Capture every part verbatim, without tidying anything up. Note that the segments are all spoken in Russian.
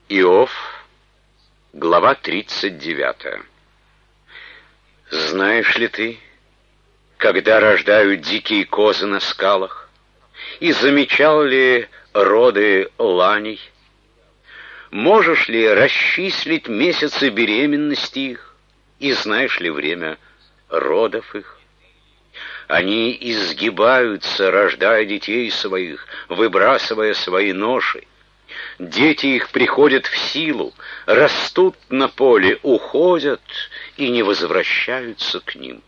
Иов, глава тридцать девятая. Знаешь ли ты, когда рождают дикие козы на скалах, и замечал ли роды ланей? Можешь ли расчислить месяцы беременности их, и знаешь ли время родов их? Они изгибаются, рождая детей своих, выбрасывая свои ноши. Дети их приходят в силу, растут на поле, уходят и не возвращаются к ним.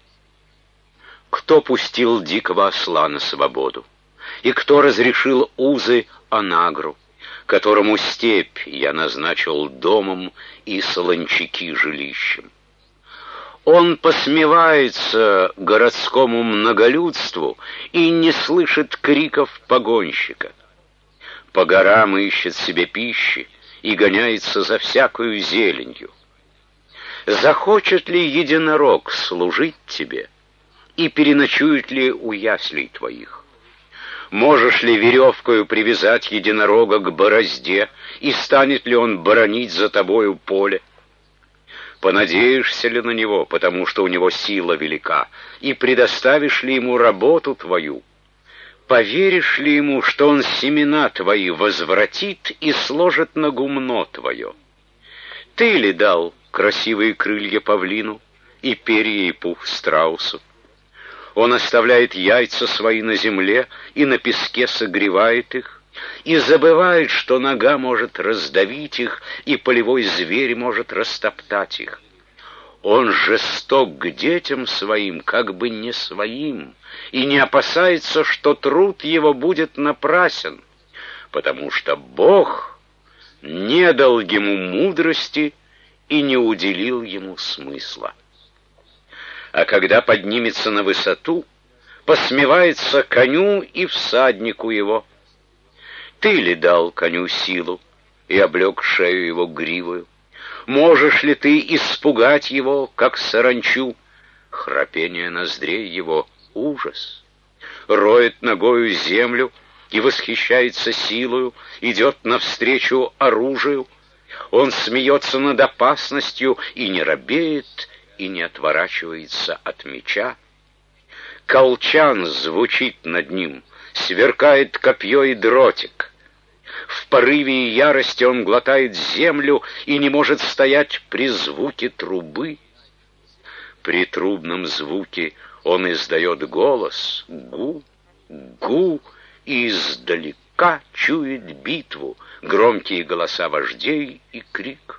Кто пустил дикого осла на свободу? И кто разрешил узы онагру, которому степь я назначил домом и солончаки жилищем? Он посмевается городскому многолюдству и не слышит криков погонщика. По горам ищет себе пищи и гоняется за всякою зеленью. Захочет ли единорог служить тебе, и переночует ли у яслей твоих? Можешь ли веревкою привязать единорога к борозде, и станет ли он боронить за тобою поле? Понадеешься ли на него, потому что у него сила велика, и предоставишь ли ему работу твою? Поверишь ли ему, что он семена твои возвратит и сложит на гумно твое? Ты ли дал красивые крылья павлину и перья и пух страусу? Он оставляет яйца свои на земле и на песке согревает их, и забывает, что нога может раздавить их, и полевой зверь может растоптать их. Он жесток к детям своим, как бы не своим, и не опасается, что труд его будет напрасен, потому что Бог не дал ему мудрости и не уделил ему смысла. А когда поднимется на высоту, посмевается коню и всаднику его. Ты ли дал коню силу и облег шею его гривою? Можешь ли ты испугать его, как саранчу? Храпение ноздрей его — ужас. Роет ногою землю и восхищается силою, идет навстречу оружию. Он смеется над опасностью и не робеет, и не отворачивается от меча. Колчан звучит над ним, сверкает копье и дротик. В порыве и ярости он глотает землю и не может стоять при звуке трубы. При трубном звуке он издает голос «гу, гу», и издалека чует битву, громкие голоса вождей и крик.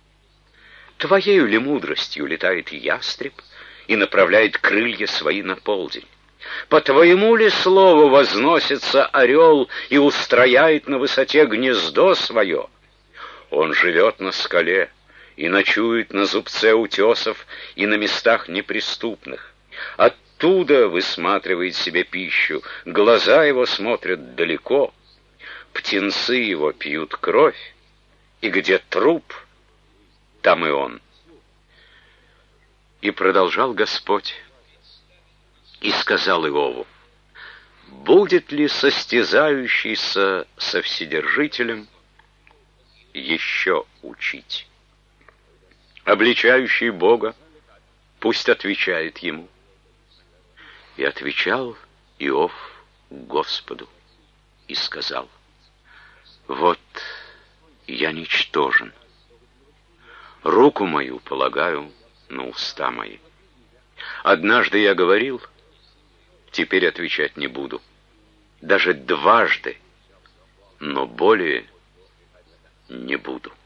Твоею ли мудростью летает ястреб и направляет крылья свои на полдень? По твоему ли слову возносится орел и устрояет на высоте гнездо свое? Он живет на скале и ночует на зубце утесов и на местах неприступных. Оттуда высматривает себе пищу, глаза его смотрят далеко, птенцы его пьют кровь, и где труп, там и он. И продолжал Господь, и сказал Иову: будет ли состязающийся со Вседержителем еще учить? Обличающий Бога пусть отвечает ему. И отвечал Иов Господу и сказал: вот я ничтожен, руку мою полагаю на уста мои. Однажды я говорил, теперь отвечать не буду, даже дважды, но более не буду.